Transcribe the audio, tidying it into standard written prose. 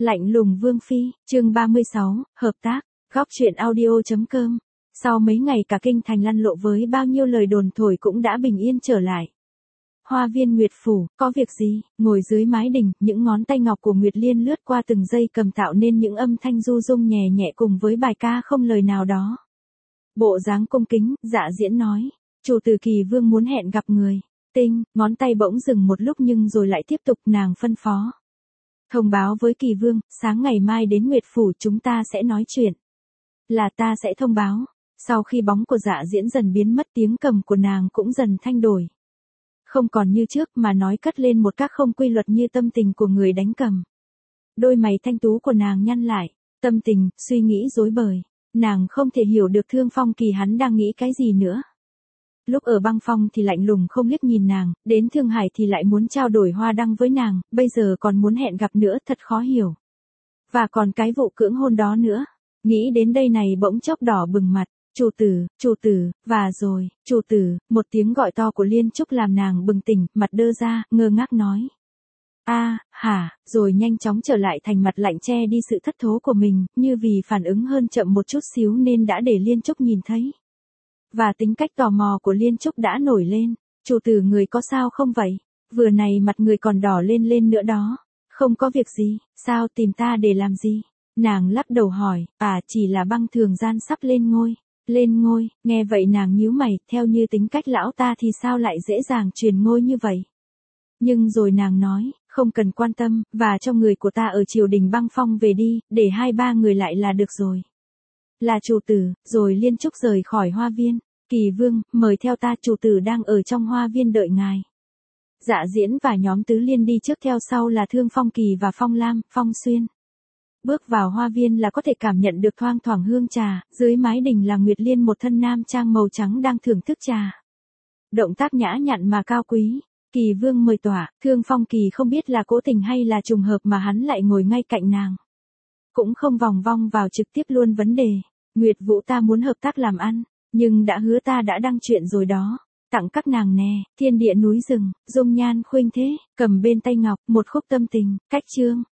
Lạnh lùng Vương Phi, chương 36, hợp tác, góc truyện audio.com. Sau mấy ngày cả kinh thành lăn lộ với bao nhiêu lời đồn thổi cũng đã bình yên trở lại. Hoa viên Nguyệt Phủ, có việc gì? Ngồi dưới mái đình, những ngón tay ngọc của Nguyệt Liên lướt qua từng dây cầm tạo nên những âm thanh du dung nhẹ nhẹ cùng với bài ca không lời nào đó. Bộ dáng cung kính, Dạ Diễn nói, chủ tử Kỳ Vương muốn hẹn gặp người. Tinh, ngón tay bỗng dừng một lúc nhưng rồi lại tiếp tục, nàng phân phó. Thông báo với Kỳ Vương, sáng ngày mai đến Nguyệt Phủ chúng ta sẽ nói chuyện. Là ta sẽ thông báo. Sau khi bóng của Dạ Diễn dần biến mất, tiếng cầm của nàng cũng dần thay đổi. Không còn như trước mà nói cất lên một các không quy luật như tâm tình của người đánh cầm. Đôi mày thanh tú của nàng nhăn lại, tâm tình, suy nghĩ rối bời. Nàng không thể hiểu được Thương Phong Kỳ hắn đang nghĩ cái gì nữa. Lúc ở Băng Phong thì lạnh lùng không liếc nhìn nàng, đến Thương Hải thì lại muốn trao đổi hoa đăng với nàng, bây giờ còn muốn hẹn gặp nữa, thật khó hiểu. Và còn cái vụ cưỡng hôn đó nữa. Nghĩ đến đây này bỗng chốc đỏ bừng mặt. Chủ tử, và rồi, chủ tử, một tiếng gọi to của Liên Trúc làm nàng bừng tỉnh, mặt đơ ra, ngơ ngác nói. Hả, rồi nhanh chóng trở lại thành mặt lạnh che đi sự thất thố của mình, như vì phản ứng hơn chậm một chút xíu nên đã để Liên Trúc nhìn thấy. Và tính cách tò mò của Liên Trúc đã nổi lên. Chủ tử người có sao không vậy? Vừa này mặt người còn đỏ lên nữa đó. Không có việc gì, sao tìm ta để làm gì? Nàng lắc đầu hỏi, chỉ là Băng Thường Gian sắp lên ngôi. Lên ngôi, nghe vậy nàng nhíu mày, theo như tính cách lão ta thì sao lại dễ dàng truyền ngôi như vậy? Nhưng rồi nàng nói, không cần quan tâm, và cho người của ta ở triều đình Băng Phong về đi, để 2-3 người lại là được rồi. Là chủ tử, rồi Liên Trúc rời khỏi hoa viên. Kỳ Vương, mời theo ta, chủ tử đang ở trong hoa viên đợi ngài. Dạ Diễn và nhóm Tứ Liên đi trước, theo sau là Thương Phong Kỳ và Phong Lam, Phong Xuyên. Bước vào hoa viên là có thể cảm nhận được thoang thoảng hương trà, dưới mái đình là Nguyệt Liên một thân nam trang màu trắng đang thưởng thức trà. Động tác nhã nhặn mà cao quý. Kỳ Vương mời tỏa, Thương Phong Kỳ không biết là cố tình hay là trùng hợp mà hắn lại ngồi ngay cạnh nàng. Cũng không vòng vong vào trực tiếp luôn vấn đề. Nguyệt Vũ ta muốn hợp tác làm ăn, nhưng đã hứa ta đã đăng chuyện rồi đó. Tặng các nàng nè, thiên địa núi rừng, dung nhan khuynh thế, cầm bên tay ngọc, một khúc tâm tình, cách chương.